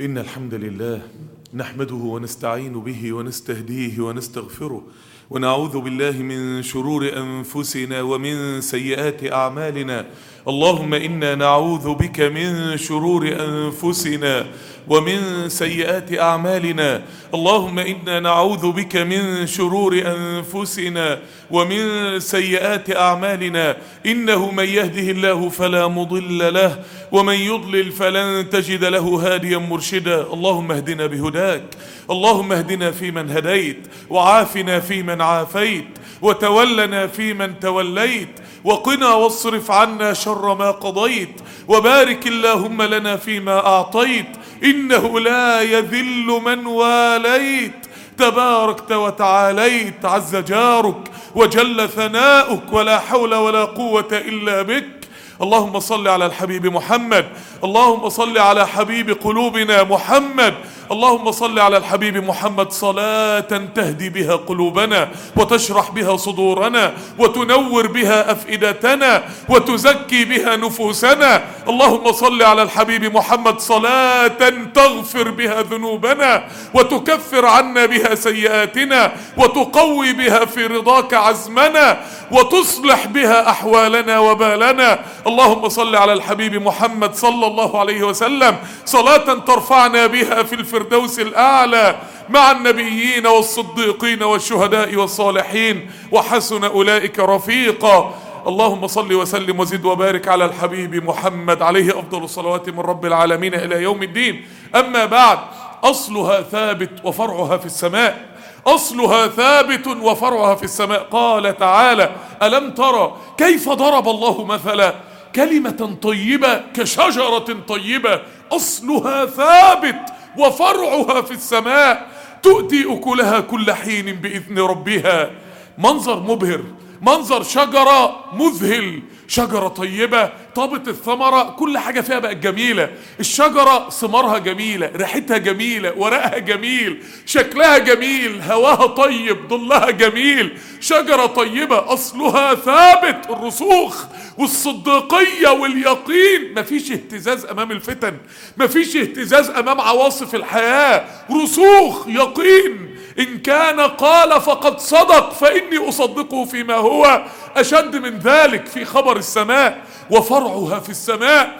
إن الحمد لله نحمده ونستعين به ونستهديه ونستغفره ونعوذ بالله من شرور أنفسنا ومن سيئات أعمالنا. اللهم إنا نعوذ بك من شرور أنفسنا ومن سيئات أعمالنا. اللهم إنا نعوذ بك من شرور أنفسنا ومن سيئات أعمالنا. إنه من يهده الله فلا مضل له ومن يضلل فلن تجد له هاديا مرشدا. اللهم اهدنا بهداك، اللهم اهدنا فيمن هديت، وعافنا فيمن عافيت، وتولنا فيمن توليت، وقنا واصرف عنا شر ما قضيت، وبارك اللهم لنا فيما أعطيت، إنه لا يذل من واليت، تباركت وتعاليت، عز جارك وجل ثناؤك، ولا حول ولا قوة إلا بك. اللهم صل على الحبيب محمد، اللهم صل على حبيب قلوبنا محمد، اللهم صل على الحبيب محمد صلاة تهدي بها قلوبنا وتشرح بها صدورنا وتنور بها أفئدتنا وتزكي بها نفوسنا. اللهم صل على الحبيب محمد صلاة تغفر بها ذنوبنا وتكفر عنا بها سيئاتنا وتقوي بها في رضاك عزمنا وتصلح بها أحوالنا وبالنا. اللهم صل على الحبيب محمد صلى الله عليه وسلم صلاة ترفعنا بها في الفردوس الأعلى مع النبيين والصديقين والشهداء والصالحين وحسن أولئك رفيقا. اللهم صل وسلم وزد وبارك على الحبيب محمد عليه أفضل الصلوات من رب العالمين إلى يوم الدين. أما بعد، أصلها ثابت وفرعها في السماء، أصلها ثابت وفرعها في السماء. قال تعالى: ألم ترى كيف ضرب الله مثلا كلمة طيبة كشجرة طيبة أصلها ثابت وفرعها في السماء تؤتي أكلها كل حين بإذن ربها. منظر مبهر، منظر شجرة مذهل، شجرة طيبة طابت الثمرة، كل حاجة فيها بقت جميلة. الشجرة ثمارها جميلة، ريحتها جميلة، ورقها جميل، شكلها جميل، هواها طيب، ظلها جميل. شجرة طيبة أصلها ثابت، الرسوخ والصديقية واليقين. مفيش اهتزاز أمام الفتن، مفيش اهتزاز أمام عواصف الحياة، رسوخ يقين. إن كان قال فقد صدق فإني أصدقه فيما هو أشد من ذلك في خبر السماء. وفرعها في السماء،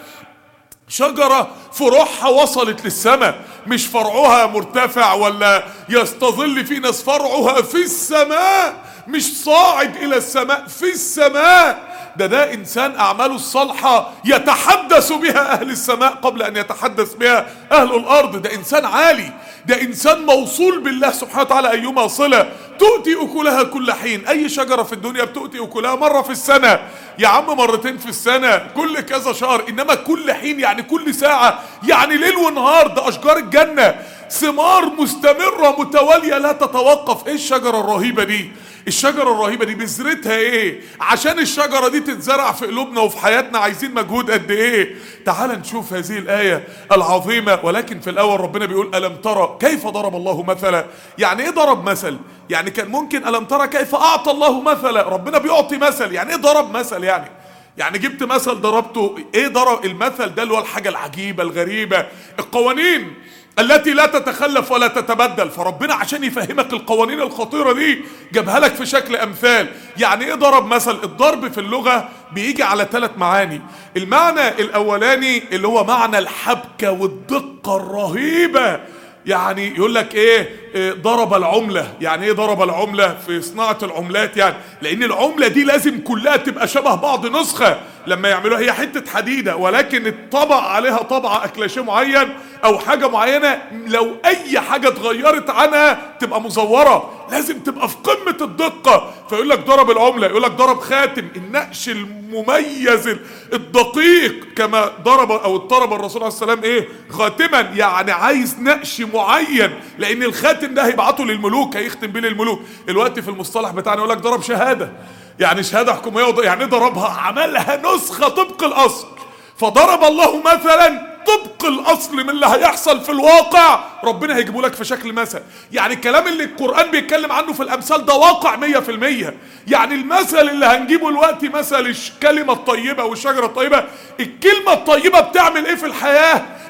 شجرة فروعها وصلت للسماء، مش فرعها مرتفع ولا يستظل في ناس، فرعها في السماء، مش صاعد إلى السماء، في السماء. ده إنسان أعماله الصالحة يتحدث بها أهل السماء قبل أن يتحدث بها أهل الأرض. ده إنسان عالي، ده إنسان موصول بالله سبحانه وتعالى أيما صلة. تؤتي أكلها كل حين. أي شجرة في الدنيا بتؤتي أكلها مرة في السنة، يا عم مرتين في السنة، كل كذا شهر، إنما كل حين يعني كل ساعة، يعني ليل ونهار. ده أشجار الجنة ثمار مستمرة متوالية لا تتوقف. إيه الشجرة الرهيبة دي؟ الشجرة الرهيبة دي بذرتها ايه؟ عشان الشجرة دي تتزرع في قلوبنا وفي حياتنا عايزين مجهود قد ايه؟ تعال نشوف هذه الآية العظيمة. ولكن في الأول ربنا بيقول: ألم ترى كيف ضرب الله مثلا. يعني ايه ضرب مثل؟ يعني كان ممكن ألم ترى كيف أعطى الله مثلا. ربنا بيعطي مثل. يعني ايه ضرب مثل؟ يعني جبت مثل ضربته. ايه ضرب المثل ده؟ اللي هو الحاجة العجيبة الغريبة، القوانين التي لا تتخلف ولا تتبدل. فربنا عشان يفهمك القوانين الخطيرة دي جابها لك في شكل أمثال. يعني ايه ضرب مثل؟ الضرب في اللغة بيجي على 3 معاني. المعنى الأولاني اللي هو معنى الحبكة والدقة الرهيبة. يعني يقول لك ايه؟ ضرب العملة. يعني ايه ضرب العملة؟ في صناعة العملات، يعني لان العملة دي لازم كلها تبقى شبه بعض نسخة. لما يعملوها هي حتة حديدة ولكن الطبع عليها طبعة اكلاشيه معين او حاجة معينة، لو اي حاجة اتغيرت عنها تبقى مزورة، لازم تبقى في قمة الدقة. فيقول لك ضرب العملة، يقول لك ضرب خاتم، النقش المميز الدقيق، كما ضرب او اضطرب الرسول عليه السلام ايه؟ خاتما. يعني عايز نقش معين، لان الخاتم ده هيبعته للملوك، هيختم بيه للملوك. الوقت في المصطلح بتاعنا يقول لك ضرب شهادة، يعني شهادة حكومية. يعني ضربها، عملها نسخة طبق الأصل. فضرب الله مثلا طبق الأصل من اللي هيحصل في الواقع ربنا هيجيبه لك في شكل مثل. يعني الكلام اللي القرآن بيتكلم عنه في الأمثال ده واقع 100%. يعني المثل اللي هنجيبه الوقت مثل الكلمة الطيبة والشجرة الطيبة. الكلمة الطيبة بتعمل ايه في الحياة؟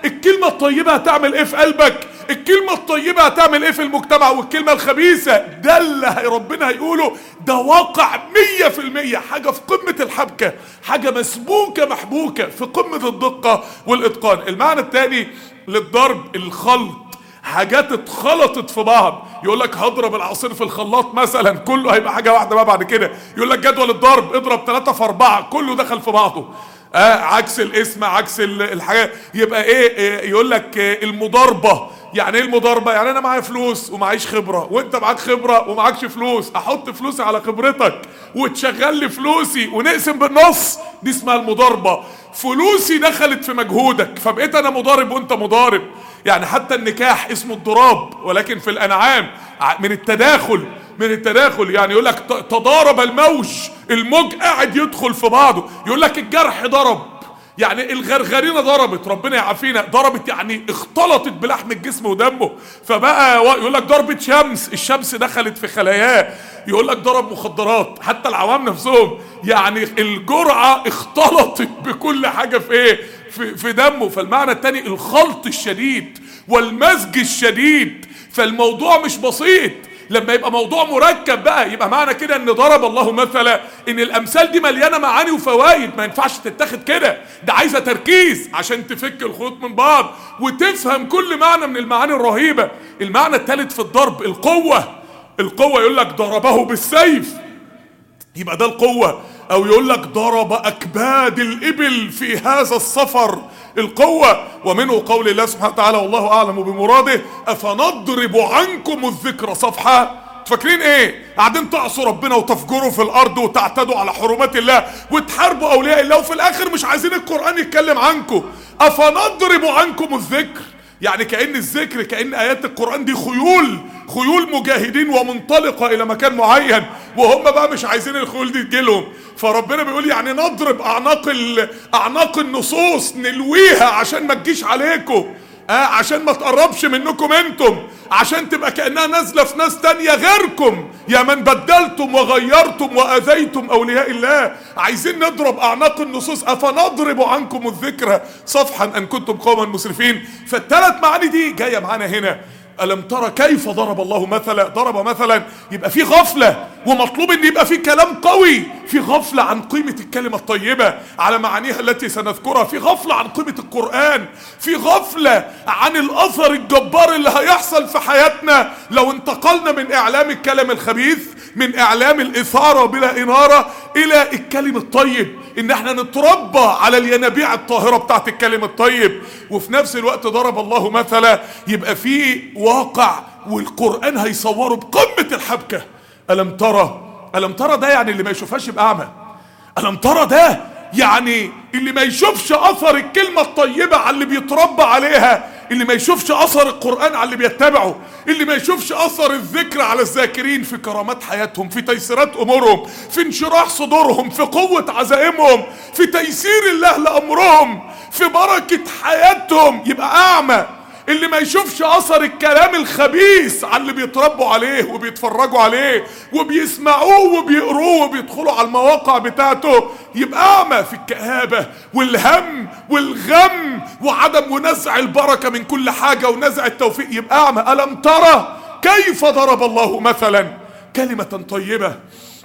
الكلمة الطيبة هتعمل ايه في قلبك، الكلمة الطيبة هتعمل ايه في المجتمع، والكلمة الخبيثة ده اللي ربنا هيقوله ده واقع 100%، حاجة في قمة الحبكة، حاجة مسبوكة محبوكة في قمة الدقة والإتقان. المعنى الثاني للضرب الخلط، حاجات اتخلطت في بعض. يقول لك هضرب العصير في الخلاط مثلا، كله هيبقى حاجة واحدة بقى بعد كده. يقول لك جدول الضرب اضرب 3 في 4، كله دخل في بعضه. عكس الاسم، عكس الحاجات. يبقى ايه يقول لك المضاربة. يعني ايه المضاربة؟ يعني انا معايا فلوس ومعيش خبرة، وانت معاك خبرة ومعاكش فلوس، احط فلوسي على خبرتك وتشغل لي فلوسي ونقسم بالنص، دي اسمها المضاربة. فلوسي دخلت في مجهودك فبقيت انا مضارب وانت مضارب. يعني حتى النكاح اسمه الضراب، ولكن في الانعام من التداخل، يعني يقول لك تضارب الموج، الموج قاعد يدخل في بعضه. يقول لك الجرح ضرب، يعني الغرغرينه ضربت، ربنا يعافينا، ضربت يعني اختلطت بلحم الجسم ودمه. فبقى يقول لك ضربة شمس، الشمس دخلت في خلاياه. يقول لك ضرب مخدرات، حتى العوام نفسهم يعني الجرعة اختلطت بكل حاجة في ايه، في دمه. فالمعنى التاني الخلط الشديد والمزج الشديد. فالموضوع مش بسيط، لما يبقى موضوع مركب بقى يبقى معنى كده ان ضرب الله مثلا، ان الامثال دي مليانه معاني وفوائد، ما ينفعش تتاخد كده، ده عايزه تركيز عشان تفك الخيوط من بعض وتفهم كل معنى من المعاني الرهيبه. المعنى الثالث في الضرب القوه، يقول لك ضربه بالسيف، يبقى ده القوه. او يقول لك ضرب اكباد الابل في هذا السفر، القوة. ومنه قول الله سبحانه وتعالى والله اعلم بمراده افنضرب عنكم الذكر صفحة. فاكرين ايه؟ قاعدين تعصوا ربنا وتفجروا في الارض وتعتدوا على حرمات الله وتحاربوا اولياء الله، وفي الاخر مش عايزين القرآن يتكلم عنكم. افنضرب عنكم الذكر، يعني كأن الذكر، كأن ايات القرآن دي خيول مجاهدين ومنطلقة الى مكان معين، وهم بقى مش عايزين الخيول دي تجيلهم. فربنا بيقول يعني نضرب اعناق النصوص، نلويها عشان ما تجيش عليكم، عشان ما تقربش منكم انتم، عشان تبقى كأنها نازلة في ناس تانية غيركم، يا من بدلتم وغيرتم وأذيتم أولياء الله. عايزين نضرب أعناق النصوص، أفنضرب عنكم الذكر صفحا أن كنتم قوما مسرفين. فالثلاث معاني دي جاية معانا هنا. ألم ترى كيف ضرب الله مثلا؟ ضرب مثلا يبقى في غفلة، ومطلوب ان يبقى في كلام قوي، في غفلة عن قيمة الكلمة الطيبة على معانيها التي سنذكرها، في غفلة عن قيمة القرآن، في غفلة عن الأثر الجبار اللي هيحصل في حياتنا لو انتقلنا من إعلام الكلام الخبيث، من إعلام الإثارة بلا إنارة، إلى الكلم الطيب، إن احنا نتربى على الينابيع الطاهرة بتاعت الكلم الطيب. وفي نفس الوقت ضرب الله مثلا، يبقى في واقع والقرآن هيصوره بقمة الحبكة. ألم ترى ده يعني اللي ما يشوفهاش يبقى أعمى. ألم ترى ده يعني اللي ما يشوفش أثر الكلمة الطيبة على اللي بيتربى عليها، اللي ما يشوفش أثر القرآن على اللي بيتبعه، اللي ما يشوفش أثر الذكر على الذاكرين في كرامات حياتهم، في تيسيرات أمورهم، في انشراح صدورهم، في قوة عزائمهم، في تيسير الله لأمرهم، في بركة حياتهم، يبقى أعمى. اللي ما يشوفش اثر الكلام الخبيث على اللي بيتربوا عليه وبيتفرجوا عليه وبيسمعوه وبيقروه وبيدخلوا على المواقع بتاعته، يبقى اعمى في الكآبة والهم والغم وعدم ونزع البركة من كل حاجة ونزع التوفيق، يبقى اعمى. ألم ترى كيف ضرب الله مثلا كلمة طيبة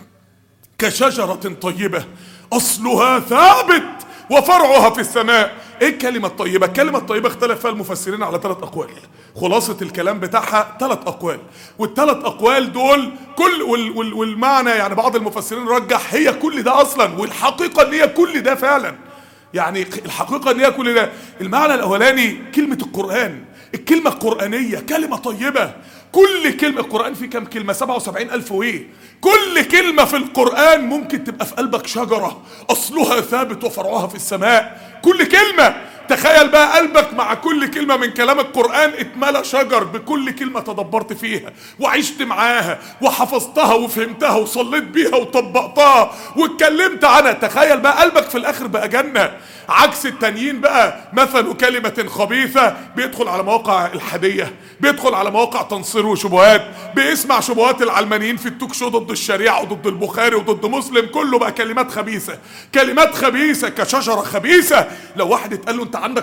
كشجرة طيبة أصلها ثابت وفرعها في السماء. ايه الكلمة الطيبة؟ الكلمة الطيبة اختلف فيها المفسرين على 3 اقوال. خلاصة الكلام بتاعها 3 اقوال، والثلاث اقوال دول والمعنى يعني بعض المفسرين رجح هي كل ده اصلا، والحقيقة ان هي كل ده فعلا، يعني الحقيقة ان هي كل ده. المعنى الاولاني كلمة القرآن، الكلمة القرآنية كلمة طيبة. كل كلمة، القرآن فيه كم كلمة؟ 77,000 وايه. كل كلمة في القرآن ممكن تبقى في قلبك شجرة أصلها ثابت وفرعها في السماء. كل كلمة، تخيل بقى قلبك مع كل كلمة من كلام القرآن اتملى شجر بكل كلمة تدبرت فيها وعشت معاها وحفظتها وفهمتها وصليت بيها وطبقتها واتكلمت عنها. تخيل بقى قلبك في الآخر بقى جنة. عكس التانيين بقى، مثل كلمة خبيثة بيدخل على مواقع الحادية، بيدخل على مواقع تنصير وشبهات، بيسمع شبهات العلمانيين في التوك شو ضد الشريعة وضد البخاري وضد مسلم، كله بقى كلمات خبيثة، كلمات خبيثة كشجرة خبيثة. لو واحد اتقال له انت عندك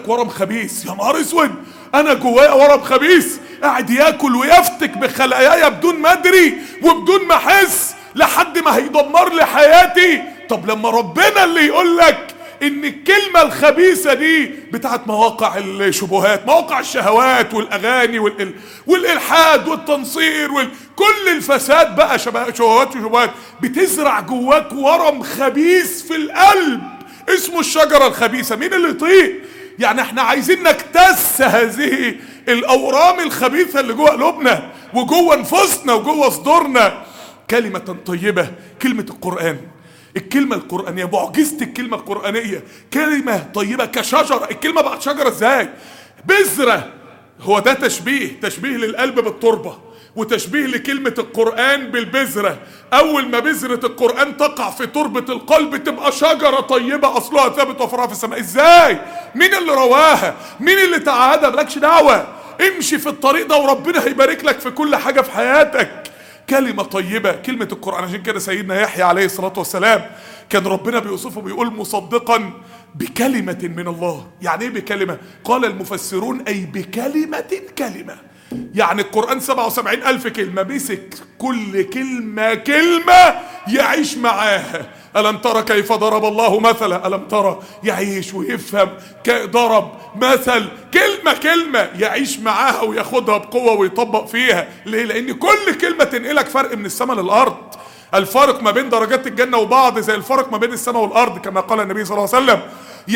لك ورم خبيث، يا نهار اسود انا جوايا ورم خبيث قاعد ياكل ويفتك بخلاياي بدون ما ادري وبدون ما احس لحد ما هيدمر لي حياتي. طب لما ربنا اللي يقول لك ان الكلمة الخبيثة دي بتاعت مواقع الشبهات، مواقع الشهوات والاغاني والالحاد والتنصير كل الفساد بقى شهوات وشبهات، بتزرع جواك ورم خبيث في القلب اسمه الشجرة الخبيثة. مين اللي يطيق؟ يعني احنا عايزين نكتس هذه الاورام الخبيثة اللي جوه قلوبنا وجوه نفوسنا وجوه صدورنا. كلمة طيبة، كلمة القرآن، الكلمة القرآنية، معجزة الكلمة القرآنية، كلمة طيبة كشجرة. الكلمة بقت شجرة ازاي؟ بذرة. هو ده تشبيه للقلب بالتربة، وتشبيه لكلمة القرآن بالبذرة. أول ما بذرة القرآن تقع في تربة القلب تبقى شجرة طيبة أصلها ثابت وفرعها في السماء. إزاي؟ مين اللي رواها؟ مين اللي تعهدها؟ مالكش دعوة، امشي في الطريق ده وربنا هيبارك لك في كل حاجة في حياتك. كلمة طيبة، كلمة القرآن. عشان كده سيدنا يحيى عليه الصلاة والسلام كان ربنا بيوصفه بيقول مصدقا بكلمة من الله. يعني ايه بكلمة؟ قال المفسرون أي بكلمة. يعني القرآن 77,000 كلمة، مسك كل كلمة يعيش معاها. ألم ترى كيف ضرب الله مثلا؟ ألم ترى يعيش ويفهم، ضرب مثل كلمة يعيش معاها وياخدها بقوة ويطبق فيها. ليه؟ لأن كل كلمة تنقلك فرق من السماء للأرض. الفارق ما بين درجات الجنة وبعض زي الفارق ما بين السماء والأرض كما قال النبي صلى الله عليه وسلم.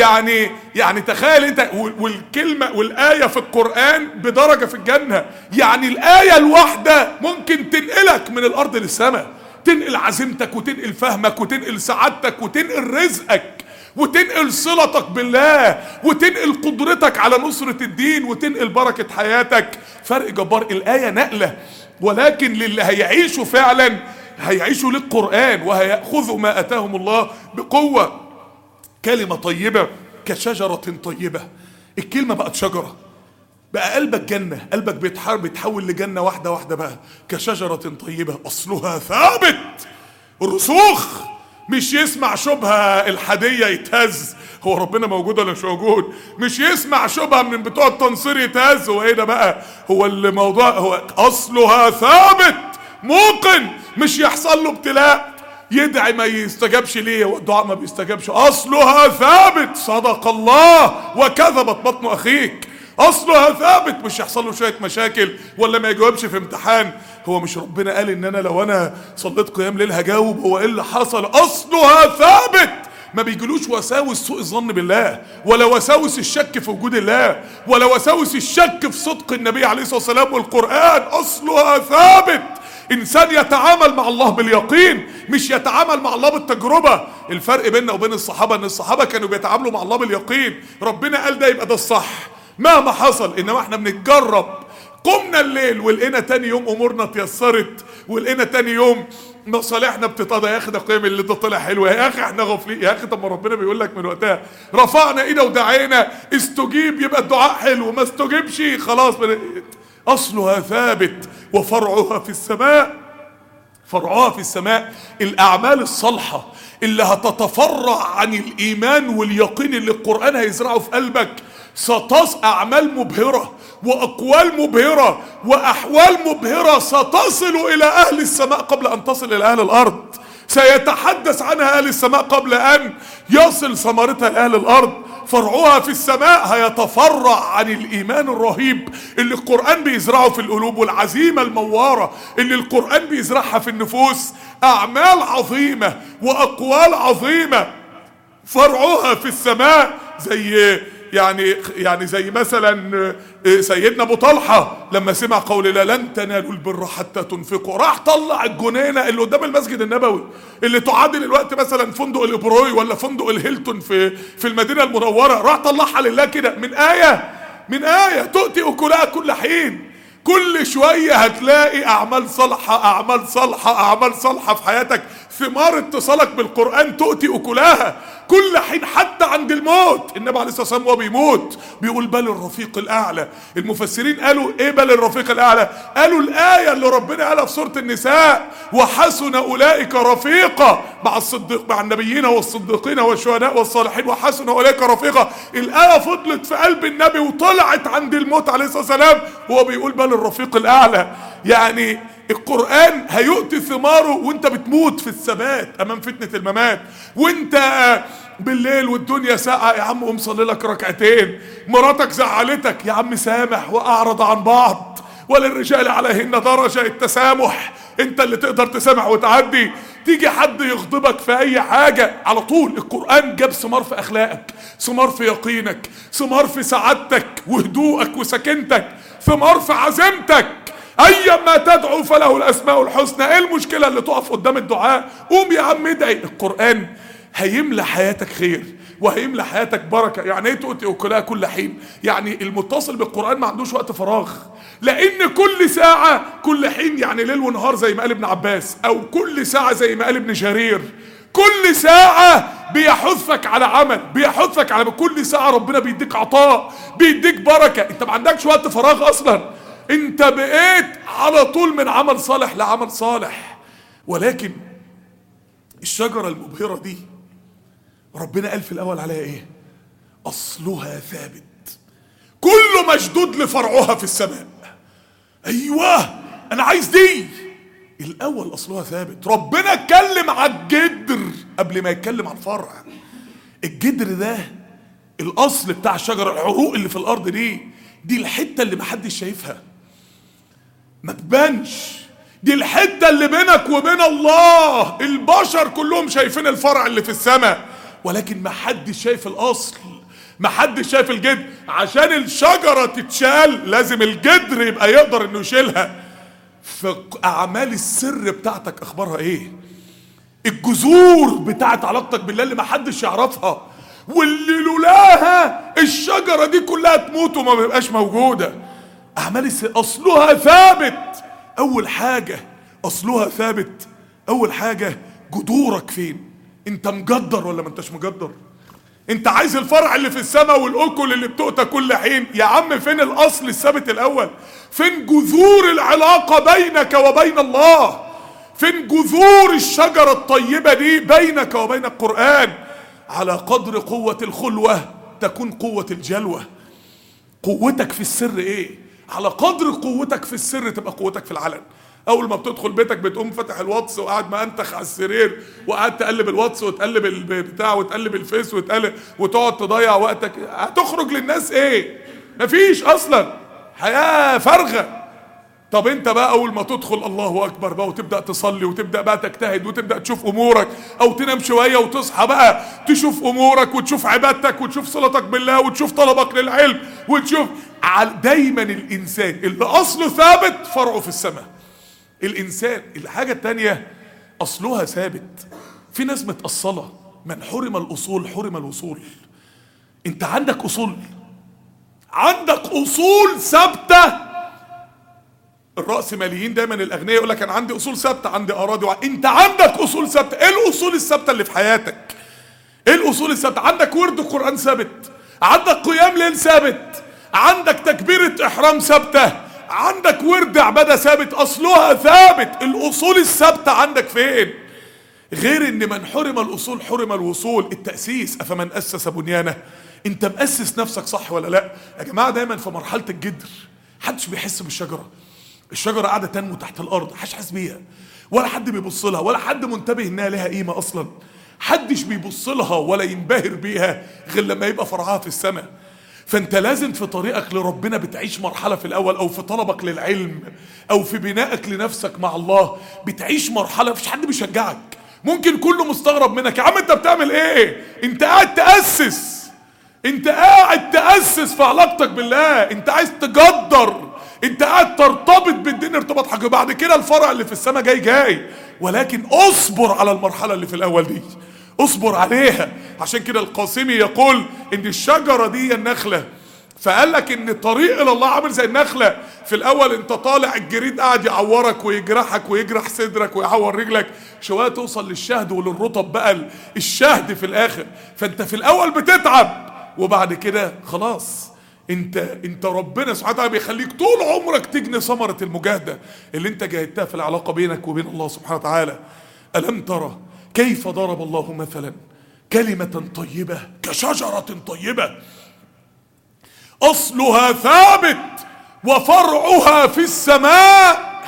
يعني تخيل انت والكلمة والآية في القرآن بدرجة في الجنة. يعني الآية الواحدة ممكن تنقلك من الأرض للسماء، تنقل عزيمتك وتنقل فهمك وتنقل سعادتك وتنقل رزقك وتنقل صلتك بالله وتنقل قدرتك على نصرة الدين وتنقل بركة حياتك. فرق جبار. الآية نقلة، ولكن للي هيعيشوا فعلا هيعيشوا للقرآن وهيأخذوا ما أتاهم الله بقوة. كلمة طيبة كشجرة طيبة. الكلمة بقت شجرة، بقى قلبك جنة، قلبك بيتحول لجنة واحدة واحدة بقى. كشجرة طيبة أصلها ثابت، رسوخ، مش يسمع شبهة الحادية يتهز. هو ربنا موجود ولا مش موجود؟ مش يسمع شبهة من بتوع التنصير يتهز. هو ايه ده بقى؟ هو الموضوع هو أصلها ثابت، موقن، مش يحصل له ابتلاء يدعي ما يستجابش ليه والدعاء ما بيستجابش. أصلها ثابت. صدق الله وكذبت بطن أخيك. أصلها ثابت، مش يحصل له شوية مشاكل ولا ما يجاوبش في امتحان. هو مش ربنا قال ان انا لو انا صليت قيام ليل هجاوب؟ هو ايه اللي حصل؟ أصلها ثابت. ما بيجيلوش وساوس سوء الظن بالله، ولا وساوس الشك في وجود الله، ولا وساوس الشك في صدق النبي عليه الصلاة والسلام والقرآن. أصلها ثابت. إنسان يتعامل مع الله باليقين، مش يتعامل مع الله بالتجربة. الفرق بيننا وبين الصحابة ان الصحابة كانوا بيتعاملوا مع الله باليقين. ربنا قال ده يبقى ده الصح مهما حصل. انما احنا بنتجرب. قمنا الليل ولقينا تاني يوم امورنا اتيسرت، ولقينا تاني يوم مصالحنا بتتقضى. يا اخي ده قيام الليل ده طلع حلو، يا اخي احنا غافلين. يا اخي طب ما ربنا بيقول لك من وقتها رفعنا ايده ودعينا، استجيب يبقى الدعاء حلو، ما استجيبش خلاص. أصلها ثابت وفرعها في السماء. فرعها في السماء. الأعمال الصالحة اللي هتتفرع عن الإيمان واليقين اللي القرآن هيزرعه في قلبك أعمال مبهرة وأقوال مبهرة وأحوال مبهرة ستصل إلى أهل السماء قبل أن تصل إلى أهل الأرض. سيتحدث عنها أهل السماء قبل أن يصل ثمرتها لأهل الأرض. فرعها في السماء هيتفرع عن الإيمان الرهيب اللي القرآن بيزرعه في القلوب، والعزيمة الموارة اللي القرآن بيزرعها في النفوس. أعمال عظيمة وأقوال عظيمة فرعها في السماء. زي مثلا سيدنا ابو طلحه لما سمع قول الله لن تنالوا البر حتى تنفقوا، راح طلع الجنينه اللي قدام المسجد النبوي اللي تعادل الوقت مثلا فندق الابروي ولا فندق الهيلتون في المدينه المنوره، راح طلعها لله كده من آية تؤتي أكلها كل حين. كل شوية هتلاقي أعمال صالحة في حياتك ثمار اتصالك بالقرآن تؤتي أكلها كل حين حتى عند الموت. النبي عليه الصلاة والسلام وهو بيموت بيقول بل الرفيق الأعلى. المفسرين قالوا إيه بل الرفيق الأعلى؟ قالوا الآية اللي ربنا قالها في سورة النساء وحسن أولئك رفيقا مع الصديق مع النبيين والصديقين والشهداء والصالحين وحسن أولئك رفيقا. الآية فضلت في قلب النبي وطلعت عند الموت عليه الصلاة والسلام وهو بيقول بل الرفيق الأعلى. يعني القرآن هيؤتي ثماره وانت بتموت في الثبات امام فتنة الممات، وانت بالليل والدنيا ساعة يا عم قوم صلي لك ركعتين، مراتك زعلتك يا عم سامح واعرض عن بعض، وللرجال عليهن درجة التسامح، انت اللي تقدر تسامح وتعدي. تيجي حد يغضبك في اي حاجة على طول القرآن جاب ثمار في اخلاقك، ثمار في يقينك، ثمار في سعادتك وهدوءك وسكنتك، ثمار في عزيمتك. ايما تدعو فله الاسماء الحسنى. ايه المشكلة اللي تقف قدام الدعاء؟ قوم يا عم ادعي. القرآن هيملى حياتك خير وهيملى حياتك بركة. يعني ايه تؤتي اكلها كل حين؟ يعني المتصل بالقرآن ما عندوش وقت فراغ، لان كل ساعة كل حين يعني ليل ونهار زي ما قال ابن عباس، او كل ساعة زي ما قال ابن جرير. كل ساعة بيحثك على عمل، بيحثك على كل ساعة ربنا بيديك عطاء، بيديك بركة. انت ما عندكش وقت فراغ اصلا، انت بقيت على طول من عمل صالح لعمل صالح. ولكن الشجرة المبهرة دي ربنا قال في الاول عليها ايه؟ اصلها ثابت كل مشدود لفرعها في السماء. ايوه انا عايز دي. الاول اصلها ثابت. ربنا اتكلم على الجدر قبل ما يتكلم عن الفرع. الجدر ده الاصل بتاع الشجرة، العروق اللي في الارض دي الحتة اللي محدش شايفها، ما تبانش، دي الحتة اللي بينك وبين الله. البشر كلهم شايفين الفرع اللي في السماء، ولكن ما حدش شايف الاصل، ما حدش شايف الجدر. عشان الشجرة تتشال لازم الجدر يبقى يقدر انه يشيلها. فاعمال السر بتاعتك اخبارها ايه؟ الجذور بتاعت علاقتك بالله اللي ما حدش يعرفها، واللي لولاها الشجرة دي كلها تموت وما بيبقاش موجودة. اعمال السر اصلها ثابت. اول حاجة اصلها ثابت، اول حاجة جذورك فين؟ انت مجدر ولا ما انتش مجدر؟ انت عايز الفرع اللي في السماء والاكل اللي بتؤتى كل حين، يا عم فين الاصل الثابت الاول؟ فين جذور العلاقة بينك وبين الله؟ فين جذور الشجرة الطيبة دي بينك وبين القرآن؟ على قدر قوة الخلوة تكون قوة الجلوة. قوتك في السر ايه؟ على قدر قوتك في السر تبقى قوتك في العلن. اول ما بتدخل بيتك بتقوم فاتح الواتس وقاعد مأنتخ على السرير وقاعد تقلب الواتس وتقلب البتاع وتقلب الفيس وتقعد تضيع وقتك. هتخرج للناس ايه؟ مفيش اصلا، حياة فارغة. طب انت بقى اول ما تدخل الله اكبر بقى وتبدأ تصلي وتبدأ بقى تجتهد وتبدأ تشوف امورك، او تنام شوية وتصحى بقى تشوف امورك وتشوف عبادتك وتشوف صلتك بالله وتشوف طلبك للعلم وتشوف. دايما الانسان اللي اصله ثابت فرعه في السماء. الانسان الحاجة التانية اصلها ثابت. في ناس متأصلة، من حرم الاصول حرم الوصول. انت عندك اصول، عندك اصول ثابتة. الرأسماليين دايما الاغنياء يقول لك انا عندي اصول ثابته، عندي اراضي انت عندك اصول ثابته. ايه الاصول الثابته اللي في حياتك؟ ايه الاصول الثابته؟ عندك ورد القرآن ثابت، عندك قيام ليل ثابت، عندك تكبيرة احرام ثابته، عندك ورد عباده ثابت. اصلها ثابت. الاصول الثابته عندك فين؟ غير ان من حرم الاصول حرم الوصول. التأسيس افمن اسس بنيانه. انت مؤسس نفسك صح ولا لا؟ يا جماعه دايما في مرحله الجدر محدش بيحس بالشجره. الشجرة قاعدة تنمو تحت الأرض، محدش حاسس بيها، ولا حد بيبص لها، ولا حد منتبه إنها لها قيمة أصلا. حدش بيبص لها ولا ينبهر بيها غير لما يبقى فرعها في السماء. فأنت لازم في طريقك لربنا بتعيش مرحلة في الأول، أو في طلبك للعلم، أو في بنائك لنفسك مع الله بتعيش مرحلة مفيش حد بيشجعك. ممكن كله مستغرب منك، يا عم أنت بتعمل إيه؟ أنت قاعد تأسس، أنت قاعد تأسس في علاقتك بالله، أنت عايز تجدر، انت قاعد ترتبط بالدين ارتباط حقيقي. بعد كده الفرع اللي في السماء جاي. ولكن اصبر على المرحلة اللي في الاول دي، اصبر عليها. عشان كده القاسمي يقول ان الشجرة دي النخلة فقال لك ان الطريق الى الله عامل زي النخله، في الاول انت طالع الجريد قاعد يعورك ويجرحك ويجرح صدرك ويعور رجلك، شويه توصل للشهد وللرطب بقى الشهد في الاخر. فانت في الاول بتتعب وبعد كده خلاص انت ربنا سبحانه وتعالى بيخليك طول عمرك تجني ثمره المجاهده اللي انت جاهدتها في العلاقه بينك وبين الله سبحانه وتعالى. الم ترى كيف ضرب الله مثلا كلمه طيبه كشجره طيبه أصلها ثابت وفرعها في السماء،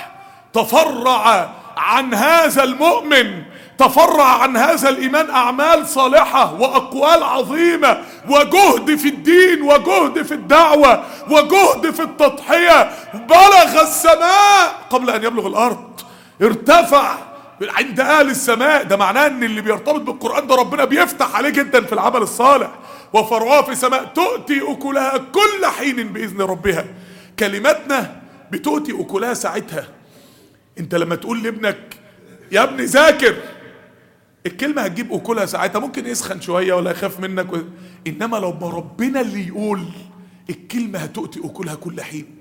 تفرع عن هذا المؤمن، تفرع عن هذا الإيمان أعمال صالحة وأقوال عظيمة وجهد في الدين وجهد في الدعوة وجهد في التضحية، بلغ السماء قبل أن يبلغ الأرض، ارتفع عند أهل السماء. ده معناه أن اللي بيرتبط بالقرآن ده ربنا بيفتح عليه جدا في العمل الصالح. وفرعها في السماء تؤتي أكلها كل حين بإذن ربها. كلماتنا بتؤتي أكلها ساعتها. انت لما تقول لابنك يا ابني ذاكر، الكلمة هتجيب أكلها ساعتها، ممكن يسخن شوية ولا يخاف منك إنما لو ما ربنا اللي يقول الكلمة هتؤتي أكلها كل حين.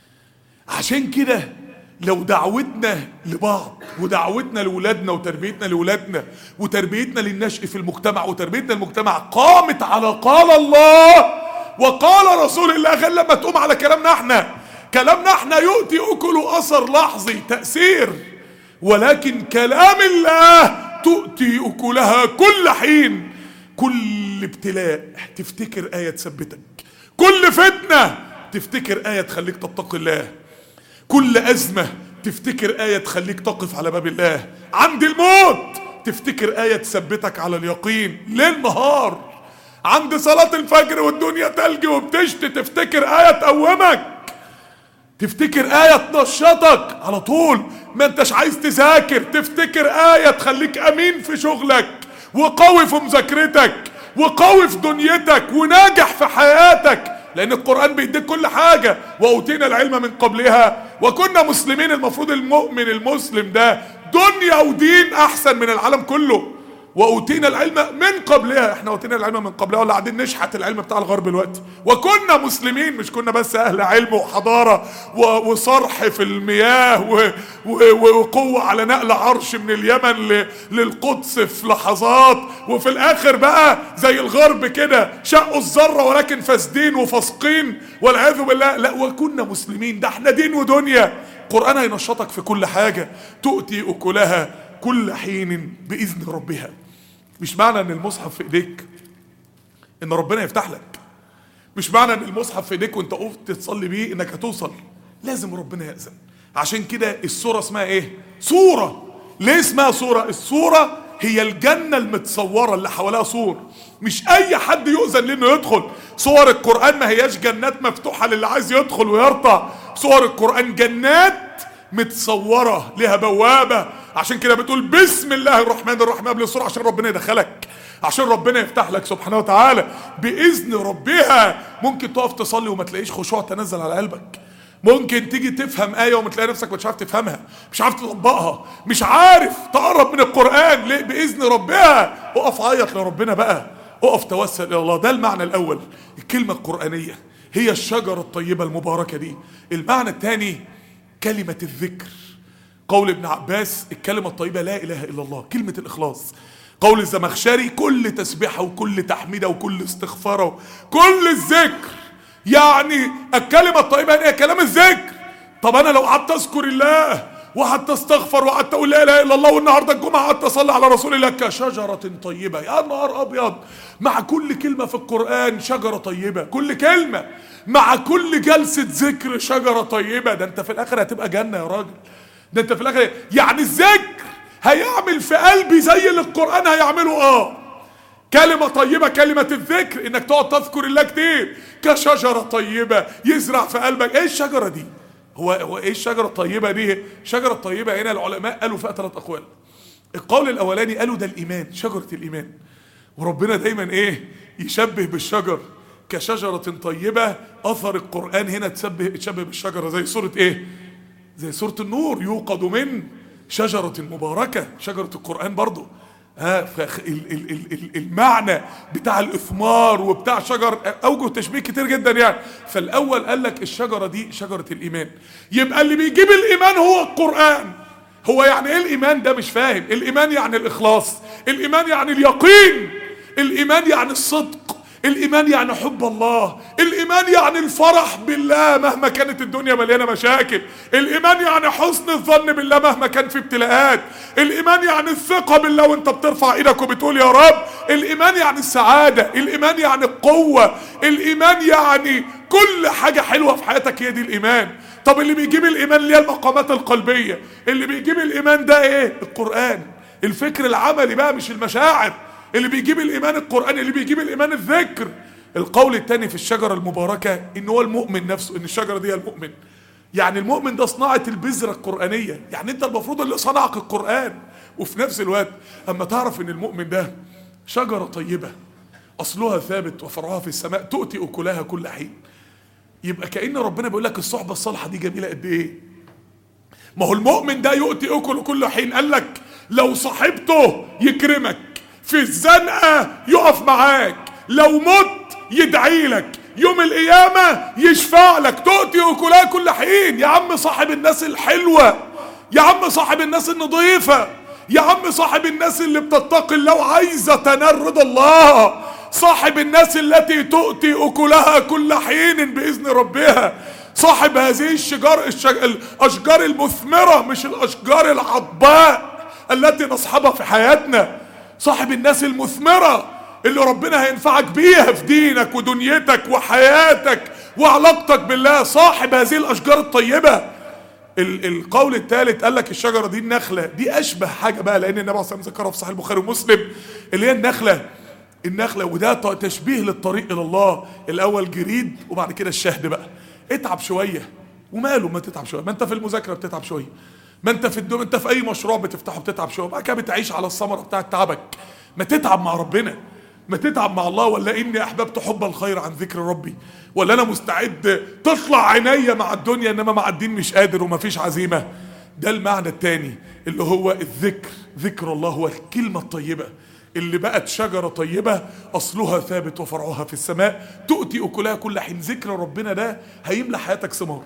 عشان كده لو دعوتنا لبعض ودعوتنا لولادنا وتربيتنا لولادنا وتربيتنا للنشء في المجتمع وتربيتنا المجتمع قامت على قال الله وقال رسول الله، غير لما تقوم على كلامنا احنا يؤتي أكله أثر لحظي تأثير، ولكن كلام الله تؤتي أكلها كل حين. كل ابتلاء تفتكر آية تثبتك، كل فتنة تفتكر آية تخليك تتقي الله، كل أزمة تفتكر آية تخليك تقف على باب الله، عند الموت تفتكر آية تثبتك على اليقين ليل نهار، عند صلاة الفجر والدنيا تلج وبتشتي تفتكر آية تقومك، تفتكر آية تنشطك على طول. ما انتش عايز تذاكر تفتكر آية تخليك أمين في شغلك وقوي في مذاكرتك وقوي في دنيتك وناجح في حياتك، لأن القرآن بيديك كل حاجة. وأوتينا العلم من قبلها وكنا مسلمين. المفروض المؤمن المسلم ده دنيا ودين أحسن من العالم كله. وأوتينا العلم من قبلها، احنا أوتينا العلم من قبلها ولا قاعدين نشحت العلم بتاع الغرب دلوقتي. وكنا مسلمين، مش كنا بس أهل علم وحضارة وصرح في المياه وقوة على نقل عرش من اليمن للقدس في لحظات، وفي الآخر بقى زي الغرب كده شقوا الذرة ولكن فاسدين وفاسقين والعياذ بالله. لا، وكنا مسلمين، ده احنا دين ودنيا. القرآن هينشطك في كل حاجة. تؤتي أكلها كل حين بإذن ربها. مش معنى ان المصحف في ايديك ان ربنا يفتح لك، مش معنى ان المصحف في ايديك وانت قفت تصلي بيه انك هتوصل، لازم ربنا يأذن. عشان كده السورة اسمها ايه؟ سورة. ليه اسمها سورة؟ السورة هي الجنة المتصورة اللي حواليها سور، مش اي حد يؤذن لانه يدخل. صور القرآن ما هياش جنات مفتوحة للي عايز يدخل ويرتع، صور القرآن جنات متصورة لها بوابة. عشان كده بتقول بسم الله الرحمن الرحيم قبل السورة، عشان ربنا يدخلك، عشان ربنا يفتح لك سبحانه وتعالى بإذن ربها. ممكن تقف تصلي وما تلاقيش خشوع تنزل على قلبك، ممكن تيجي تفهم آية وما تلاقي نفسك مش عارف تفهمها، مش عارف تطبقها، مش عارف تقرب من القرآن. ليه؟ بإذن ربها. اقف عيط لربنا بقى، اقف توسل إلى الله. ده المعنى الأول. الكلمة القرآنية هي الشجرة الطيبة المباركة دي. المعنى الثاني كلمة الذكر. قول ابن عباس الكلمة الطيبة لا إله إلا الله، كلمة الإخلاص. قول الزمخشري كل تسبيحة وكل تحميدة وكل استغفار وكل الذكر. يعني الكلمة الطيبة هي كلام الذكر. طب أنا لو قعدت أذكر الله وقعدت أستغفر وقعدت أقول لا إله إلا الله والنهاردة الجمعة قعدت أصلي على رسول الله كشجرة طيبة، يا نهار أبيض. مع كل كلمة في القرآن شجرة طيبة، كل كلمة مع كل جلسة ذكر شجرة طيبة. ده أنت في الآخر هتبقى جنة يا راجل. ده أنت في الآخر يعني الذكر هيعمل في قلبي زي اللي القرآن هيعمله. كلمة طيبة، كلمة الذكر، انك تقعد تذكر الله كتير كشجرة طيبة يزرع في قلبك. ايه الشجرة دي؟ هو ايه الشجرة الطيبة دي؟ الشجرة الطيبة هنا العلماء قالوا فيها 3 أقوال. القول الاولاني قالوا ده الايمان، شجرة الايمان. وربنا دايما ايه يشبه بالشجر كشجرة طيبة. اثر القرآن هنا تشبه بالشجرة زي سورة ايه؟ زي سورة النور، يوقد من شجرة مباركة. شجرة القرآن برضو المعنى بتاع الإثمار وبتاع شجر أوجه تشبيه كتير جدا يعني. فالأول قال لك الشجرة دي شجرة الإيمان، يبقى اللي بيجيب الإيمان هو القرآن. هو يعني إيه الإيمان ده؟ مش فاهم. الإيمان يعني الإخلاص، الإيمان يعني اليقين، الإيمان يعني الصدق، الإيمان يعني حب الله، الإيمان يعني الفرح بالله مهما كانت الدنيا مليانة مشاكل، الإيمان يعني حسن الظن بالله مهما كان في ابتلاءات، الإيمان يعني الثقة بالله وانت بترفع ايدك وبتقول يا رب، الإيمان يعني السعادة، الإيمان يعني القوة، الإيمان يعني كل حاجة حلوة في حياتك هي دي الإيمان. طب اللي بيجيب الإيمان اللي هي المقامات القلبية، اللي بيجيب الإيمان ده ايه؟ القرآن، الفكر العملي بقى مش المشاعر. اللي بيجيب الايمان القرآن، اللي بيجيب الايمان الذكر. القول الثاني في الشجرة المباركة ان هو المؤمن نفسه، ان الشجرة دي المؤمن. يعني المؤمن ده صناعة البذرة القرآنية، يعني انت المفروض اللي صنعك القرآن. وفي نفس الوقت اما تعرف ان المؤمن ده شجرة طيبة اصلها ثابت وفرعها في السماء تؤتي اكلها كل حين، يبقى كأن ربنا بيقول لك الصحبة الصالحة دي جميلة قد ايه. ما هو المؤمن ده يؤتي اكله كل حين، قال لك لو صاحبته يكرمك، في الزنقة يقف معاك، لو مت يدعي لك، يوم القيامة يشفع لك، تؤتي أكلها كل حين. يا عم صاحب الناس الحلوة، يا عم صاحب الناس النظيفة، يا عم صاحب الناس اللي بتتقي الله وعايزة تنال رضا الله، صاحب الناس التي تؤتي أكلها كل حين بإذن ربها، صاحب هذه الأشجار المثمرة مش الأشجار العضباء التي نصحبها في حياتنا، صاحب الناس المثمرة اللي ربنا هينفعك بيها في دينك ودنيتك وحياتك وعلاقتك بالله، صاحب هذه الأشجار الطيبة. القول الثالث قال لك الشجرة دي النخلة، دي أشبه حاجة بقى، لأن النبي عليه الصلاة والسلام ذكرها في صحيح البخاري ومسلم، اللي هي النخلة وده تشبيه للطريق إلى الله. الأول جريد وبعد كده الشهد بقى. اتعب شوية، وماله ما تتعب شوية، ما انت في المذاكرة بتتعب شوية، ما انت في انت في اي مشروع بتفتحه بتتعب شويه، بعد كده بتعيش على الثمره بتاعت تعبك. ما تتعب مع ربنا، ما تتعب مع الله. ولا اني احببت حب الخير عن ذكر ربي، ولا انا مستعد تطلع عينيا مع الدنيا انما مع الدين مش قادر ومفيش عزيمه. ده المعنى الثاني اللي هو الذكر. ذكر الله هو الكلمه الطيبه اللي بقت شجره طيبه اصلها ثابت وفرعها في السماء تؤتي اكلها كل حين. ذكر ربنا ده هيملى حياتك ثمار.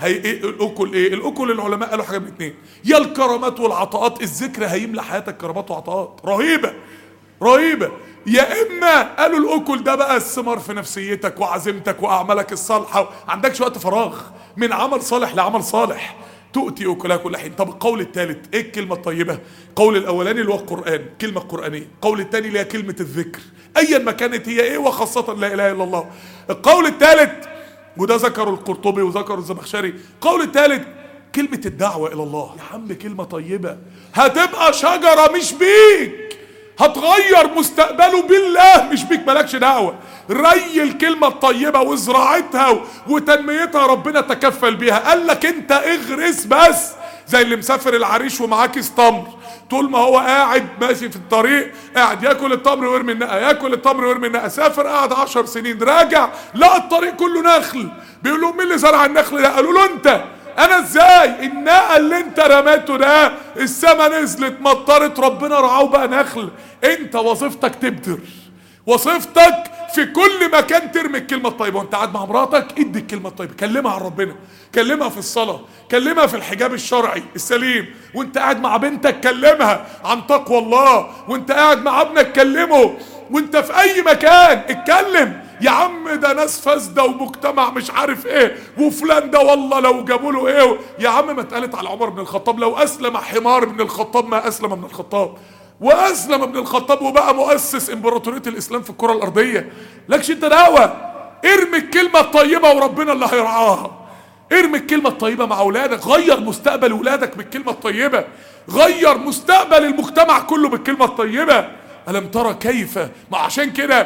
الاكل ايه؟ الاكل العلماء قالوا حاجه من اتنين، يا الكرامات والعطاءات، الذكر هيملى حياتك كرامات وعطاءات رهيبه رهيبه، يا اما قالوا الاكل ده بقى الثمار في نفسيتك وعزيمتك واعمالك الصالحه، عندكش وقت فراغ من عمل صالح لعمل صالح، تؤتي اكلها كل حين. طب القول الثالث ايه؟ الكلمه الطيبه. القول الاولاني اللي هو القران، كلمه قرانيه. القول الثاني اللي هي كلمه الذكر ايا ما كانت هي ايه، وخاصه لا اله الا الله. القول الثالث وده ذكره القرطبي وذكره الزمخشري، القول الثالث كلمة الدعوة إلى الله. يا عم كلمة طيبة هتبقى شجرة مش بيك، هتغير مستقبله بالله مش بيك، مالكش دعوة. ري الكلمة الطيبة وزراعتها وتنميتها ربنا تكفل بيها. قال لك انت اغرس بس، زي اللي مسافر العريش ومعاه كيس تمر، طول ما هو قاعد ماشي في الطريق قاعد ياكل التمر ويرمي النقه، ياكل التمر ويرمي النقه. سافر قعد 10 سنين، راجع لقى الطريق كله نخل. بيقول لهم مين اللي زرع النخل ده؟ قالوا له انت. انا ازاي؟ النقه اللي انت رميته ده السما نزلت مطرت ربنا رعاه بقى نخل. انت وظيفتك تبذر، وظيفتك في كل مكان ترمي الكلمه الطيبه. وانت قاعد مع مراتك ادي الكلمه الطيبه، كلمها عن ربنا، كلمها في الصلاه، كلمها في الحجاب الشرعي السليم. وانت قاعد مع بنتك كلمها عن تقوى الله، وانت قاعد مع ابنك كلمه، وانت في اي مكان اتكلم. يا عم ده ناس فاسده ومجتمع مش عارف ايه، وفلان ده والله لو جابوا له ايه. يا عم ما اتقالت على عمر بن الخطاب لو اسلم حمار بن الخطاب ما اسلم ابن الخطاب، واسلم ابن الخطاب وبقى مؤسس امبراطوريه الاسلام في الكره الارضيه. لكش انت دعوه. ارمي الكلمه الطيبه وربنا اللي هيرعاها. ارمي الكلمه الطيبه مع اولادك، غير مستقبل اولادك بالكلمه الطيبه، غير مستقبل المجتمع كله بالكلمه الطيبه. الم ترى كيف؟ ما عشان كده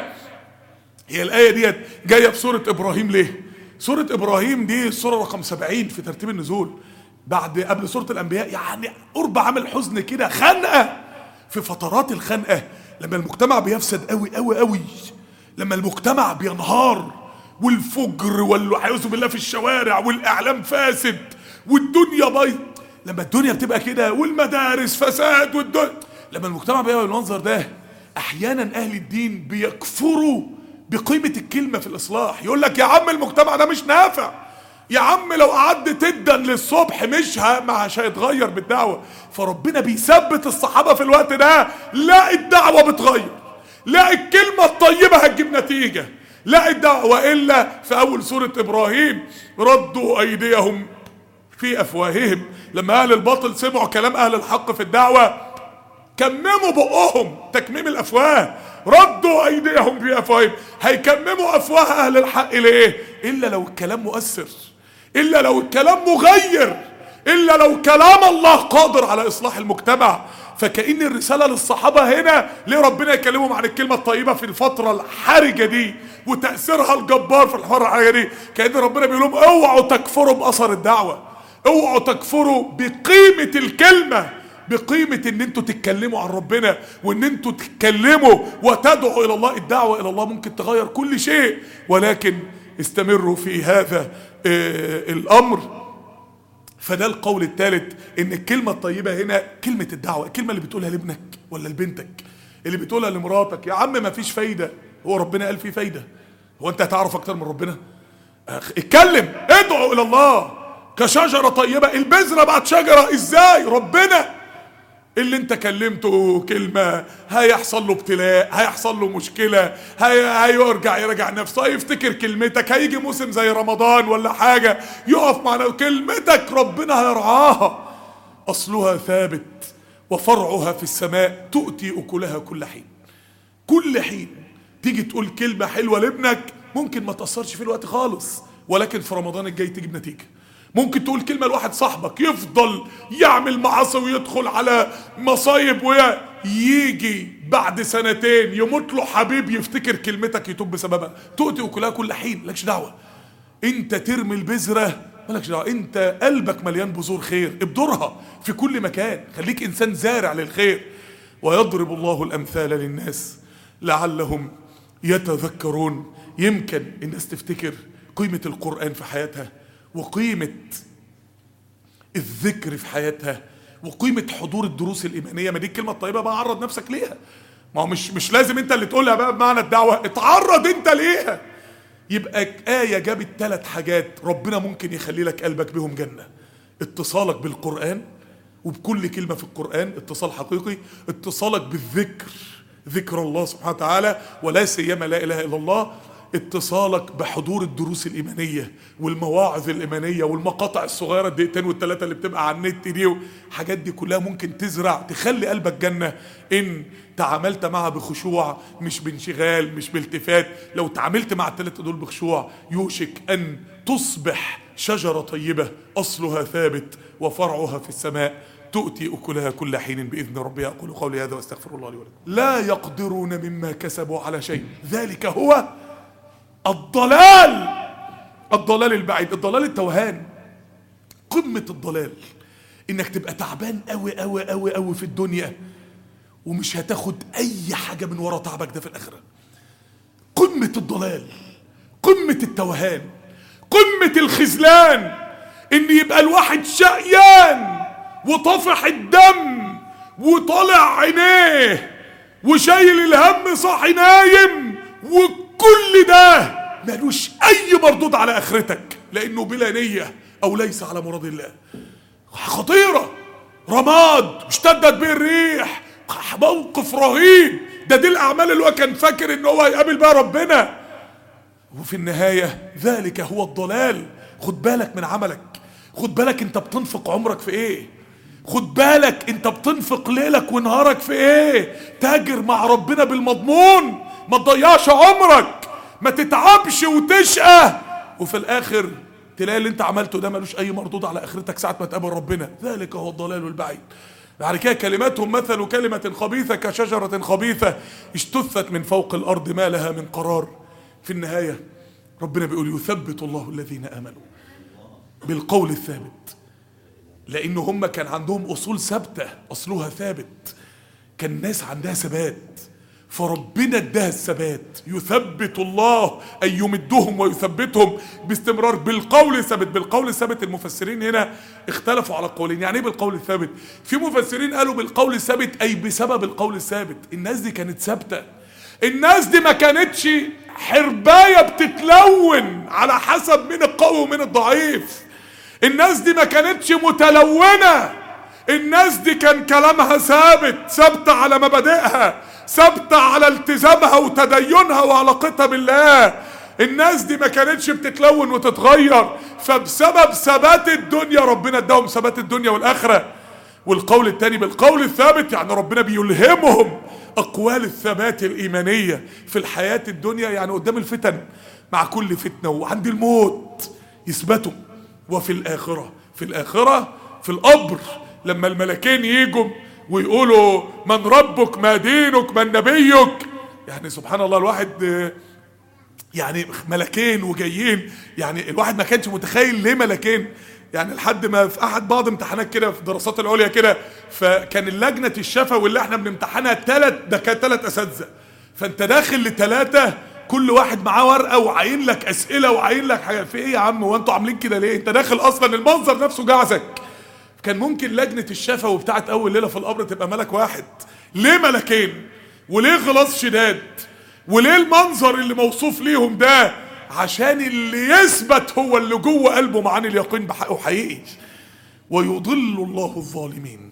هي الايه ديت جايه في سوره ابراهيم. ليه؟ سوره ابراهيم دي السوره رقم 70 في ترتيب النزول، قبل سوره الانبياء، يعني قرب عامل حزن كده، خنقه. في فترات الخنقه لما المجتمع بيفسد قوي قوي قوي، لما المجتمع بينهار والفجر والعياذ بالله في الشوارع والاعلام فاسد والدنيا بايظه، لما الدنيا بتبقى كده والمدارس فساد والدنيا، لما المجتمع بيبقى بالمنظر ده احيانا اهل الدين بيكفروا بقيمة الكلمة في الاصلاح. يقول لك يا عم المجتمع ده مش نافع، يا عم لو قعدت تدا للصبح مش هيتغير بالدعوة. فربنا بيثبت الصحابة في الوقت ده، لا الدعوة بتغير، لا الكلمة الطيبة هتجيب نتيجة، لا الدعوة. وإلا في أول سورة إبراهيم ردوا أيديهم في أفواههم، لما أهل الباطل سمعوا كلام أهل الحق في الدعوة كمموا بقهم تكميم الأفواه، ردوا أيديهم في أفواههم. هيكمموا أفواه أهل الحق ليه؟ إلا لو الكلام مؤثر، إلا لو الكلام مغير، إلا لو كلام الله قادر على إصلاح المجتمع. فكأن الرسالة للصحابة هنا ليه ربنا يكلمهم عن الكلمة الطيبة في الفترة الحرجة دي وتأثيرها الجبار في الفترة الحرجة دي. كأن ربنا بيقول لهم اوعوا تكفروا بأثر الدعوة، اوعوا تكفروا بقيمة الكلمة، بقيمة ان انتوا تتكلموا عن ربنا وان انتوا تتكلموا وتدعوا الى الله. الدعوة الى الله ممكن تغير كل شيء، ولكن استمروا في هذا الامر. فده القول الثالث، ان الكلمة الطيبة هنا كلمة الدعوة، الكلمة اللي بتقولها لابنك ولا لبنتك، اللي بتقولها لمراتك. يا عم ما فيش فايدة، هو ربنا قال فيه فايدة؟ هو انت هتعرف اكتر من ربنا؟ اتكلم، ادعوا الى الله كشجرة طيبة. البذرة بعد شجرة ازاي؟ ربنا اللي انت كلمته كلمة هيحصل له ابتلاء، هيحصل له مشكلة، يراجع نفسه، هيفتكر كلمتك، هيجي موسم زي رمضان ولا حاجة يقف معنا كلمتك ربنا هيرعاها. اصلها ثابت وفرعها في السماء تؤتي اكلها كل حين. كل حين تيجي تقول كلمة حلوة لابنك ممكن ما تأثرش في الوقت خالص، ولكن في رمضان الجاي تجيب نتيجة. ممكن تقول كلمة لواحد صاحبك يفضل يعمل معاصي ويدخل على مصايب ويجي بعد سنتين يموت له حبيب يفتكر كلمتك يتوب بسببها. تؤتي أكلها كل حين، مالكش دعوة. انت ترمي البذرة مالكش دعوة، انت قلبك مليان بذور خير، ابذرها في كل مكان، خليك انسان زارع للخير. ويضرب الله الامثال للناس لعلهم يتذكرون. يمكن الناس تفتكر قيمة القرآن في حياتها، وقيمة الذكر في حياتها، وقيمة حضور الدروس الإيمانية. ما دي الكلمة الطيبة بقى، عرض نفسك ليها. ما هو مش لازم انت اللي تقولها بقى بمعنى الدعوة، اتعرض انت ليها. يبقى آية جابت 3 حاجات ربنا ممكن يخلي لك قلبك بهم جنة: اتصالك بالقرآن وبكل كلمة في القرآن اتصال حقيقي، اتصالك بالذكر، ذكر الله سبحانه وتعالى ولا سيما لا إله إلا الله، اتصالك بحضور الدروس الإيمانية والمواعظ الإيمانية والمقاطع الصغيرة الدقيقتين وال3 اللي بتبقى على النت دي. الحاجات دي كلها ممكن تزرع تخلي قلبك جنة إن تعاملت معها بخشوع، مش بانشغال، مش بالتفات. لو تعاملت مع ال3 دول بخشوع يوشك أن تصبح شجرة طيبة أصلها ثابت وفرعها في السماء تؤتي أكلها كل حين بإذن ربها. أقول قولي هذا واستغفر الله لي ولكم. لا يقدرون مما كسبوا على شيء، ذلك هو الضلال البعيد، الضلال التوهان. قمة الضلال انك تبقى تعبان قوي قوي قوي قوي في الدنيا ومش هتاخد اي حاجة من ورا تعبك ده في الاخرة. قمة الضلال، قمة التوهان، قمة الخذلان، ان يبقى الواحد شقيان وطافح الدم وطالع عينيه وشايل الهم صاحي نايم، وكل ده مالوش اي مردود على اخرتك لانه بلا نية او ليس على مراد الله. خطيرة، رماد اشتدت به الريح، موقف رهيب. دي الاعمال اللي هو كان فاكر ان هو هيقابل بها ربنا، وفي النهاية ذلك هو الضلال. خد بالك من عملك، خد بالك انت بتنفق عمرك في ايه، خد بالك انت بتنفق ليلك ونهارك في ايه. تاجر مع ربنا بالمضمون، ما تضيعش عمرك، ما تتعبش وتشقى وفي الاخر تلاقي اللي انت عملته ده ملوش اي مردود على اخرتك ساعة ما تقابل ربنا. ذلك هو الضلال البعيد. بعد كده كلماتهم مثل كلمة خبيثة كشجرة خبيثة اجتثت من فوق الارض ما لها من قرار. في النهاية ربنا بيقول يثبت الله الذين امنوا بالقول الثابت، لان هم كان عندهم اصول ثابتة اصلها ثابت. كان الناس عندها ثبات فربنا اداها الثبات. يثبت الله أن يمدهم ويثبتهم باستمرار بالقول الثابت. بالقول الثابت المفسرين هنا اختلفوا على قولين. يعني ايه بالقول الثابت؟ في مفسرين قالوا بالقول الثابت أي بسبب القول الثابت. الناس دي كانت ثابتة، الناس دي ما كانتش حرباية بتتلون على حسب مين القوي ومين الضعيف. الناس دي ما كانتش متلونة، الناس دي كان كلامها ثابت، ثابتة على مبادئها، ثابتة على التزامها وتدينها وعلاقتها بالله. الناس دي ما كانتش بتتلون وتتغير، فبسبب ثبات الدنيا ربنا اداهم ثبات الدنيا والآخرة. والقول الثاني بالقول الثابت، يعني ربنا بيلهمهم أقوال الثبات الإيمانية في الحياة الدنيا، يعني قدام الفتن، مع كل فتنة وعند الموت يثبتوا. وفي الآخرة، في الآخرة في القبر لما الملكين يجوا ويقولوا من ربك ما دينك من نبيك، يعني سبحان الله الواحد يعني ملكين وجايين، يعني الواحد ما كانش متخيل ليه ملكين. يعني لحد ما في احد بعض امتحانات كده في الدراسات العليا كده، فكان اللجنه الشفوي اللي احنا بنمتحنها ثلاث اساتذه، فانت داخل لثلاثه كل واحد معاه ورقه وعاين لك اسئله وعاين لك حاجه. في ايه يا عم هو انتوا عاملين كده ليه؟ انت داخل اصلا المنظر نفسه جعزك. كان ممكن لجنه الشفوي بتاعت اول ليله في القبر تبقى ملك واحد، ليه ملكين؟ وليه غلاظ شداد؟ وليه المنظر اللي موصوف ليهم ده؟ عشان اللي يثبت هو اللي جوه قلبه معاني اليقين بحقه حقيقي. ويضل الله الظالمين.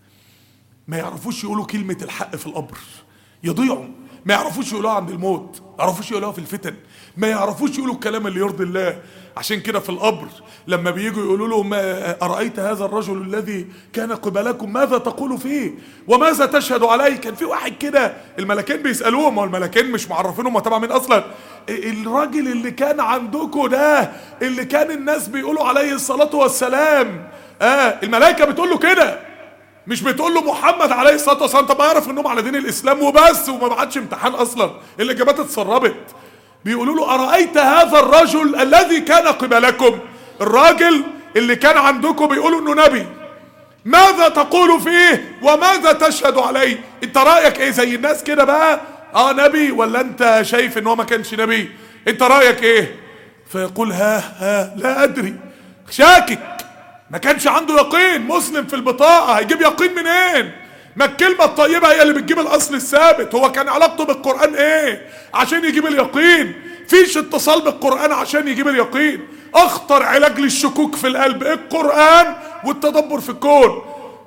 ما يعرفوش يقولوا كلمة الحق في القبر، يضيعوا. ما يعرفوش يقولوها عند الموت، ما يعرفوش يقولوها في الفتن، ما يعرفوش يقولوا الكلام اللي يرضي الله. عشان كده في القبر لما بييجوا يقولوا له ما أرأيت هذا الرجل الذي كان قبلكم ماذا تقول فيه وماذا تشهد عليه؟ كان في واحد كده الملكين بيسألوهم، والملكين مش معرفينهم طبعا مين أصلا. الراجل اللي كان عندكم ده اللي كان الناس بيقولوا عليه الصلاة والسلام، الملائكة بتقول له كده، مش بتقول له محمد عليه الصلاة والسلام. طب ما يعرف انهم على دين الإسلام وبس، وما بعدش امتحان أصلا، الإجابات اتسربت. بيقولوا له أرأيت هذا الرجل الذي كان قبلكم، الراجل اللي كان عندكم بيقولوا انه نبي، ماذا تقول فيه وماذا تشهد عليه؟ انت رأيك ايه؟ زي الناس كده بقى، نبي ولا انت شايف ان هو ما كانش نبي؟ انت رأيك ايه؟ فيقول ها لا ادري، شاكك، ما كانش عنده يقين. مسلم في البطاقة هيجيب يقين منين؟ ما الكلمة الطيبة هي اللي بتجيب الأصل الثابت. هو كان علاقته بالقرآن إيه عشان يجيب اليقين؟ فيش اتصال بالقرآن عشان يجيب اليقين. أخطر علاج للشكوك في القلب القرآن والتدبر في الكون.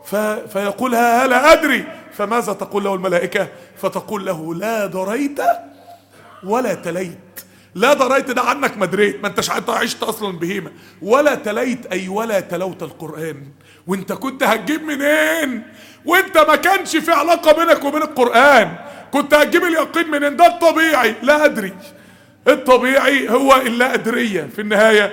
فيقول ها لا أدري، فماذا تقول له الملائكة؟ فتقول له لا دريت ولا تليت. لا دريت ده عنك ما دريت، ما انتش عشت اصلا بهيمه. ولا تليت اي ولا تلوت القران، وانت كنت هتجيب منين وانت ما كانش في علاقه بينك وبين القران؟ كنت هتجيب اليقين منين؟ ده الطبيعي لا ادري. الطبيعي هو اللا ادريه في النهايه.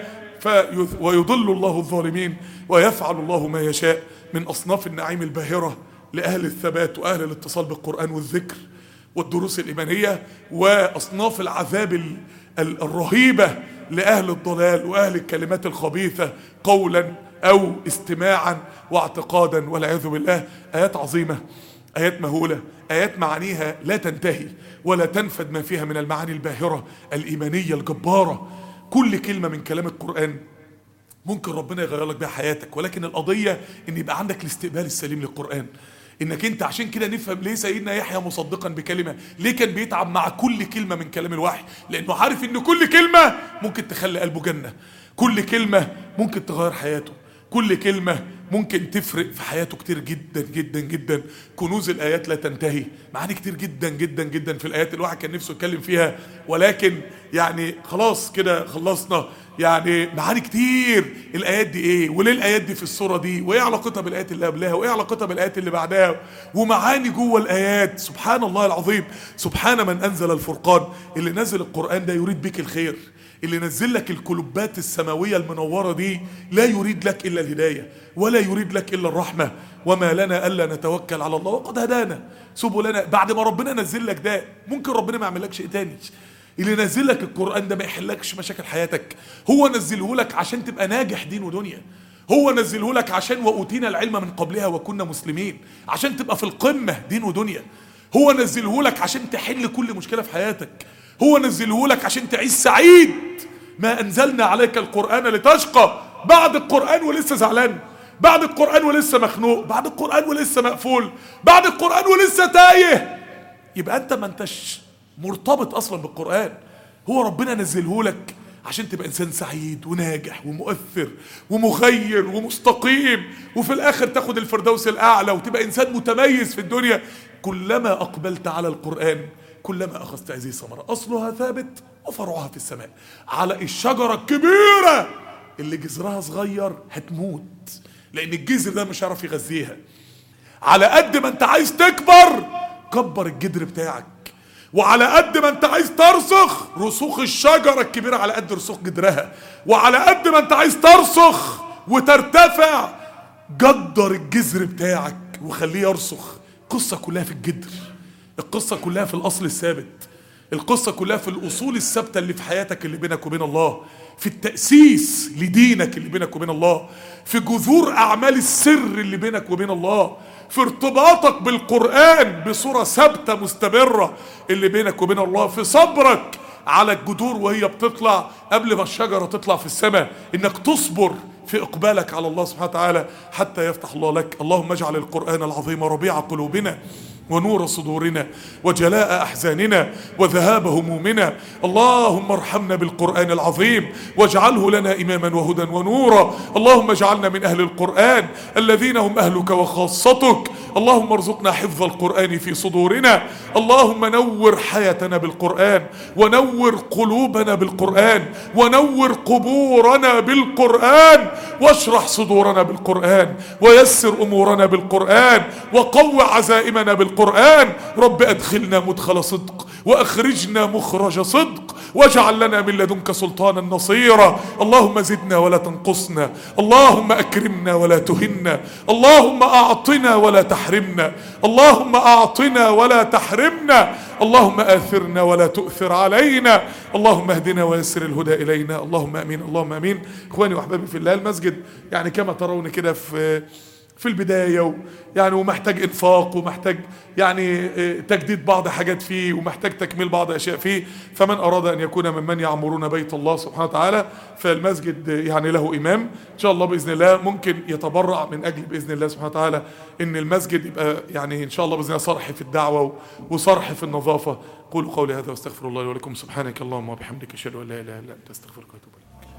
ويضل الله الظالمين ويفعل الله ما يشاء من اصناف النعيم الباهره لاهل الثبات واهل الاتصال بالقران والذكر والدروس الإيمانية، وأصناف العذاب الرهيبة لأهل الضلال وأهل الكلمات الخبيثة قولا أو استماعا واعتقادا والعياذ بالله. آيات عظيمة، آيات مهولة، آيات معانيها لا تنتهي ولا تنفد ما فيها من المعاني الباهرة الإيمانية الجبارة. كل كلمة من كلام القرآن ممكن ربنا يغير لك بها حياتك، ولكن القضية إن يبقى عندك الاستقبال السليم للقرآن. انك انت عشان كده نفهم ليه سيدنا يحيى مصدقا بكلمه، ليه كان بيتعب مع كل كلمه من كلام الوحي، لانه عارف ان كل كلمه ممكن تخلي قلبه جنه، كل كلمه ممكن تغير حياته، كل كلمه ممكن تفرق في حياته كتير جدا جدا جدا. كنوز الايات لا تنتهي، معاني كتير جدا جدا جدا في الايات الواحد كان نفسه يتكلم فيها، ولكن يعني خلاص كده خلصنا. يعني معاني كتير. الايات دي ايه؟ وليه الايات دي في السوره دي؟ وايه علاقتها بالايات اللي قبلها؟ وايه علاقتها بالايات اللي بعدها؟ ومعاني جوه الايات. سبحان الله العظيم، سبحان من انزل الفرقان. اللي نزل القران ده يريد بك الخير، اللي نزل لك الكلوبات السماويه المنوره دي لا يريد لك الا الهدايه ولا يريد لك الا الرحمه. وما لنا الا نتوكل على الله وقد هدانا سبلنا. بعد ما ربنا نزل لك ده ممكن ربنا ما يعملكش ايه تاني؟ اللي نزل لك القرآن ده ما يحلكش مشاكل حياتك. هو نزله لك عشان تبقى ناجح دين ودنيا. هو نزله لك عشان وأوتينا العلم من قبلها وكنا مسلمين، عشان تبقى في القمة دين ودنيا. هو نزله لك عشان تحل كل مشكلة في حياتك، هو نزله لك عشان تعيش سعيد. ما أنزلنا عليك القرآن لتشقى، بعد القرآن ولسه زعلان، بعد القرآن ولسه مخنوق، بعد القرآن ولسه مقفول، بعد القرآن ولسه تايه، يبقى أنت ما أنتش مرتبط أصلا بالقرآن. هو ربنا نزله لك عشان تبقى إنسان سعيد وناجح ومؤثر ومغير ومستقيم، وفي الآخر تاخد الفردوس الأعلى وتبقى إنسان متميز في الدنيا. كلما أقبلت على القرآن كلما أخذت هذه ثمرة، أصلها ثابت وفرعها في السماء. على الشجرة الكبيرة اللي جذرها صغير هتموت، لأن الجذر ده مش هيعرف يغذيها. على قد ما أنت عايز تكبر كبر الجذر بتاعك، وعلى قد ما أنت عايز ترسخ رسوخ الشجرة الكبيرة على قد رسوخ جذرها، وعلى قد ما أنت عايز ترسخ وترتفع جدر الجذر بتاعك وخليه يرسخ. القصة كلها في الجذر، القصة كلها في الأصل الثابت، القصة كلها في الأصول الثابتة اللي في حياتك اللي بينك وبين الله، في التأسيس لدينك اللي بينك وبين الله، في جذور أعمال السر اللي بينك وبين الله، في ارتباطك بالقرآن بصورة ثابتة مستمرة اللي بينك وبين الله، في صبرك على الجذور وهي بتطلع قبل ما الشجرة تطلع في السماء، إنك تصبر في إقبالك على الله سبحانه وتعالى حتى يفتح الله لك. اللهم اجعل القرآن العظيم ربيع قلوبنا ونور صدورنا وجلاء أحزاننا وذهاب همومنا. اللهم ارحمنا بالقرآن العظيم واجعله لنا إماما وهدى ونورا. اللهم اجعلنا من أهل القرآن الذين هم أهلك وخاصتك. اللهم ارزقنا حفظ القرآن في صدورنا. اللهم نور حياتنا بالقرآن، ونور قلوبنا بالقرآن، ونور قبورنا بالقرآن، واشرح صدورنا بالقرآن، ويسر أمورنا بالقرآن، وقو عزائمنا بالقرآن. رب أدخلنا مدخل صدق وأخرجنا مخرج صدق، واجعل لنا من لدنك سلطانا نصيرا. اللهم زدنا ولا تنقصنا، اللهم أكرمنا ولا تهنا، اللهم أعطنا ولا تحرمنا، اللهم أعطنا ولا تحرمنا، اللهم آثرنا ولا تؤثر علينا، اللهم اهدنا ويسر الهدى إلينا. اللهم أمين، اللهم أمين. إخواني وأحبابي في الله، المسجد يعني كما ترون كده في البداية يعني ومحتاج انفاق، ومحتاج يعني تجديد بعض حاجات فيه، ومحتاج تكميل بعض اشياء فيه. فمن اراد ان يكون ممن يعمرون بيت الله سبحانه وتعالى فالمسجد يعني له امام ان شاء الله باذن الله، ممكن يتبرع من اجل باذن الله سبحانه وتعالى ان المسجد يبقى يعني ان شاء الله باذن الله صرح في الدعوه وصرح في النظافه. قولوا قولي هذا واستغفر الله لي ولكم. سبحانك اللهم وبحمدك اشهد ان لا اله الا انت استغفرك واتوب اليك.